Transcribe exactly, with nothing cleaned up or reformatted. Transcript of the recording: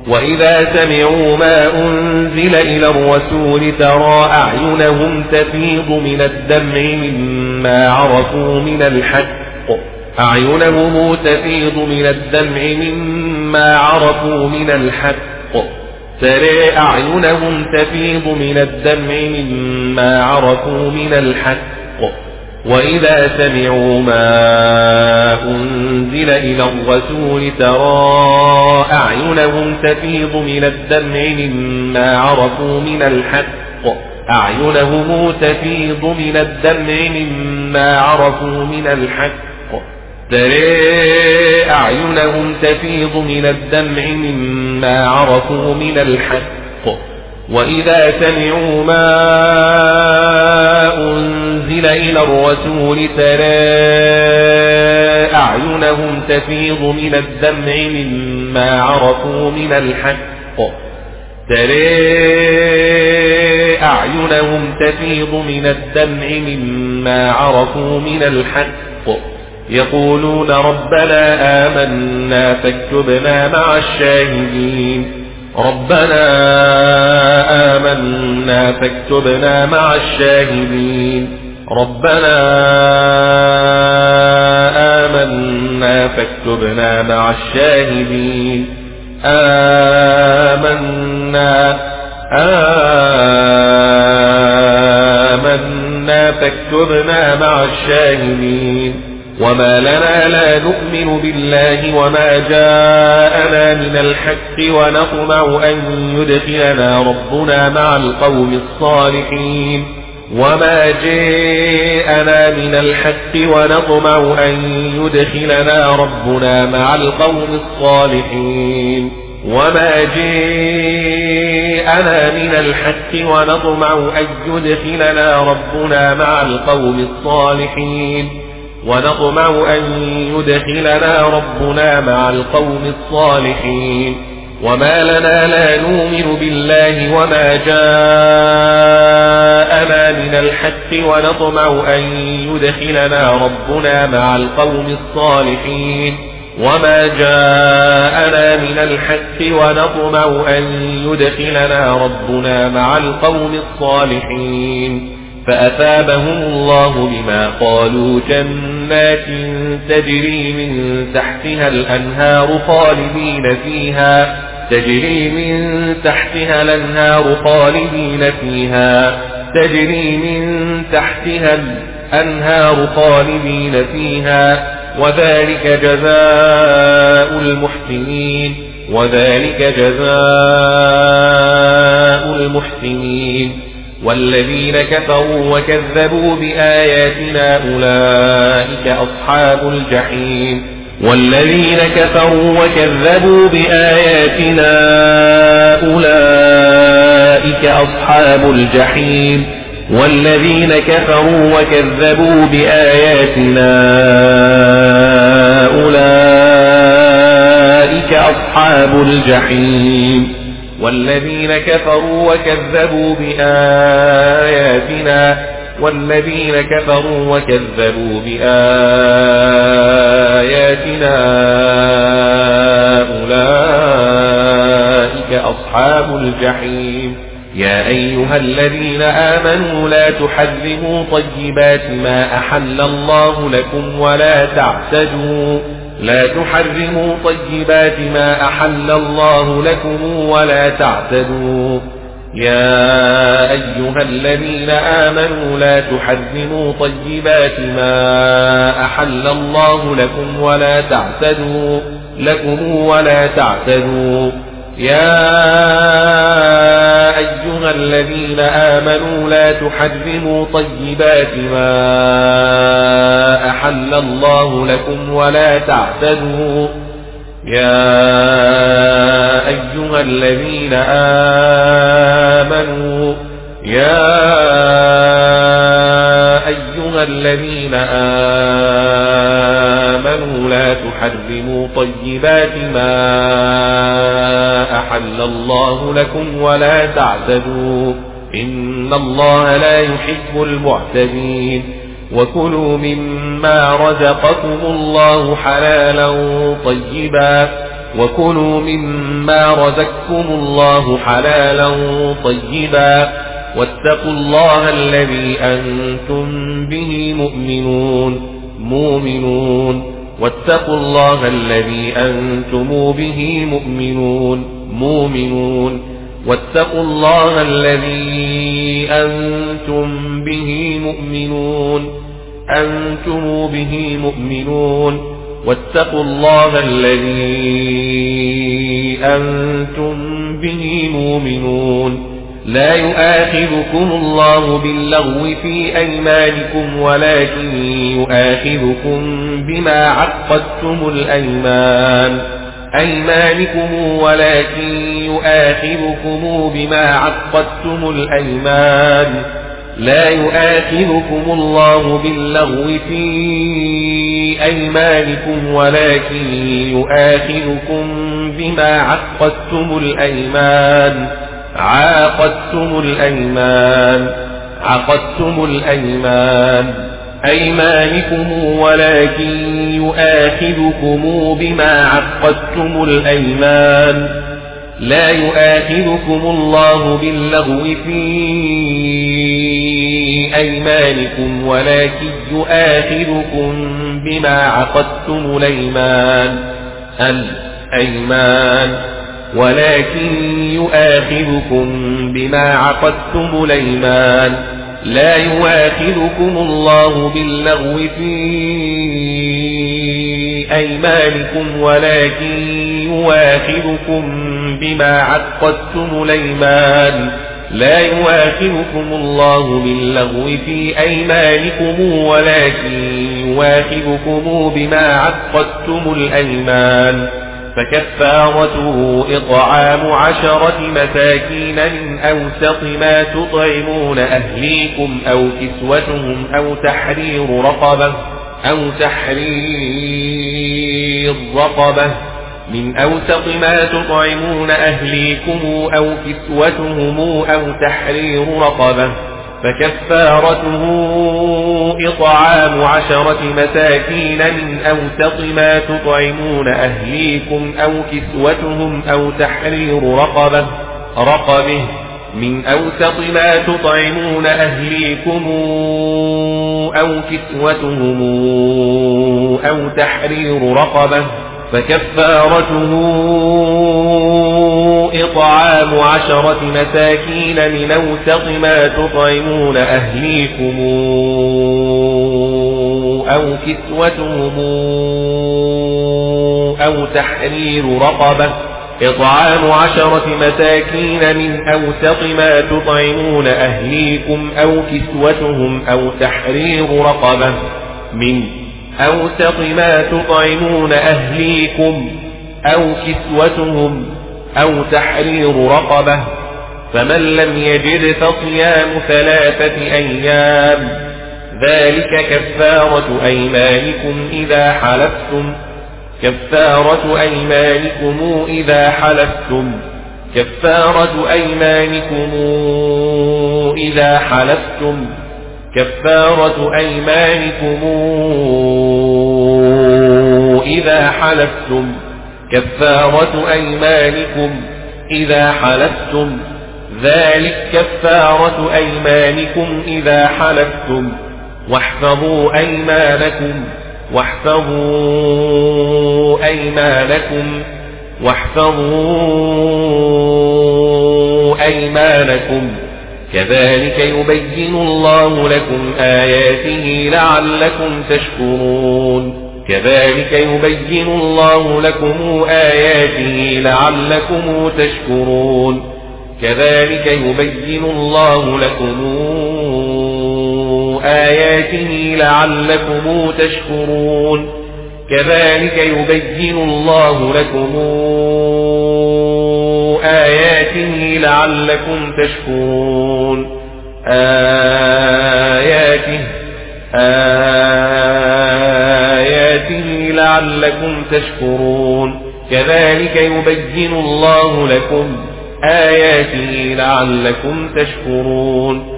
وإذا سمعوا ما أنزل إلى الرسول ترى أعينهم تفيض من الدمع مما عرفوا من الحق أعينهم تفيض من الدمع مما عرفوا من الحق ترى أعينهم تفيض من الدمع مما عرفوا من الحق وإذا سمعوا ما أنزل إلى الرسول ترى أعينهم تفيض من الدمع مما عرفوا من الحق أعينهم تفيض من الدمع مما عرفوا من الحق ترى أعينهم تفيض من الدمع مما عرفوا من الحق وإذا سمعوا ما أنزل إلى الرسول ترى أعينهم تفيض من الدمع مما عرفوا من الحق ترى أعينهم تفيض من الدمع مما عرفوا من الحق يقولون ربنا آمنا فاكتبنا مع الشاهدين ربنا آمنا فاكتبنا مع الشاهدين ربنا آمنا فاكتبنا مع الشاهدين آمنا آمنا فاكتبنا مع الشاهدين وما لنا لا نؤمن بالله وما جاءنا من الحق ونطمع أن يدخلنا ربنا مع القوم الصالحين وما جاءنا من الحق ونطمع أن يدخلنا ربنا مع القوم الصالحين وما جاءنا من الحق ونطمع أن يدخلنا ربنا مع القوم الصالحين ونطمع أن يدخلنا ربنا مع القوم الصالحين وما لنا لا نؤمن بالله وما جاءنا من الحق ونطمع أن يدخلنا ربنا مع القوم الصالحين وما جاءنا من الحق ونطمع أن يدخلنا ربنا مع القوم الصالحين فأثابهم الله بما قالوا جنات تجري من تحتها الأنهار خالدين فيها تجري من تحتها الأنهار خالدين فيها تجري من تحتها الأنهار خالدين فيها وذلك جزاء المحسنين وذلك جزاء المحسنين والذين كفروا وكذبوا بآياتنا أولئك أصحاب الجحيم والذين كفروا وكذبوا بآياتنا أولئك أصحاب الجحيم والذين كفروا وكذبوا بآياتنا أولئك أصحاب الجحيم والذين كفروا وكذبوا بآياتنا والذين كفروا وكذبوا بآياتنا أولئك أصحاب الجحيم يا أيها الذين آمنوا لا تحرموا طيبات ما أحل الله لكم ولا تعتدوا لا تحرموا طيبات ما أحل الله لكم ولا تعتدوا يا أيها الذين آمنوا لا تحرموا طيبات ما أحل الله لكم ولا تعتدوا لكم ولا تعتدوا يا أيها الذين آمنوا لا تحرموا طيبات ما أحل الله لكم ولا تعتدوا يا أيها الذين آمنوا يا أيها الذين آمنوا لا تحرموا طيبات ما أحل الله لكم ولا تعتدوا إن الله لا يحب المعتدين وكلوا مما رزقكم الله حلالا طيبا وكلوا مما رزقكم الله حلالا طيبا واتقوا الله الذي أنتم به مؤمنون مؤمنون واتقوا الله الذي أنتم به مؤمنون مؤمنون واتقوا الله الذي أنتم به مؤمنون أنتم به مؤمنون واتقوا الله الذي أنتم به مؤمنون لا يؤاخذكم الله باللغو في أيمانكم ولكن يؤاخذكم بما عقدتم الأيمان أيمانكم ولكن يؤاخذكم بما عقدتم الأيمان لا يؤاخذكم الله باللغو في أيمانكم ولكن يؤاخذكم بما عقدتم الأيمان عاقدتم الأيمان عقدتم الأيمان أيمانكم ولكن يؤاخذكم بما عقدتم الأيمان لا يؤاخذكم الله باللغو في أيمانكم ولكن يؤاخذكم بما عقدتم الأيمان الأيمان ولكن يؤاخذكم بما عقدتم الأيمان لا يؤاخذكم الله باللغو في أيمانكم ولكن يؤاخذكم بما عقدتم الأيمان لا يؤاخذكم الله باللغو في أيمانكم ولكن يؤاخذكم بما عقدتم الأيمان فكفارته إطعام عشرة مساكين من أوسط ما تطعمون أهليكم أو كسوتهم أو تحرير رقبة أو تحرير رقبة من أوسط ما تطعمون أهليكم أو كسوتهم أو تحرير رقبة فكفارته إطعام عشرة مساكين من أوسط ما تطعمون أهليكم أو كسوتهم أو تحرير رقبة رقبه من أوسط ما تطعمون أهليكم أو كسوتهم أو تحرير رقبة فكفارته إطعام عشرة مساكين من أوسط ما تطعمون أهليكم أو كسوتهم أو تحرير رقبة إطعام عشرة مساكين من أوسط ما تطعمون أهليكم أو كسوتهم أو تحرير رقبة من أوسط ما تطعمون أهليكم أو كسوتهم أو تحرير رقبة فمن لم يجد فصيام ثلاثة أيام ذلك كفارة أيمانكم إذا حلفتم كفارة أيمانكم إذا حلفتم كفارة أيمانكم إذا حلفتم كفارة أيمانكم إذا حلفتم كفارة أيمانكم إذا حلفتم ذلك كفارة أيمانكم إذا حلفتم واحفظوا أيمانكم واحفظوا أيمانكم واحفظوا أيمانكم كذلك يبين الله لكم آياته لعلكم تشكرون كذلك يبين الله لكم آياته لعلكم تشكرون كذلك يبين الله لكم آياته لعلكم تشكرون كذلك يبين الله لكم آياته لعلكم تشكرون آياته آياته لعلكم تشكرون كذلك يبين الله لكم آياته لعلكم تشكرون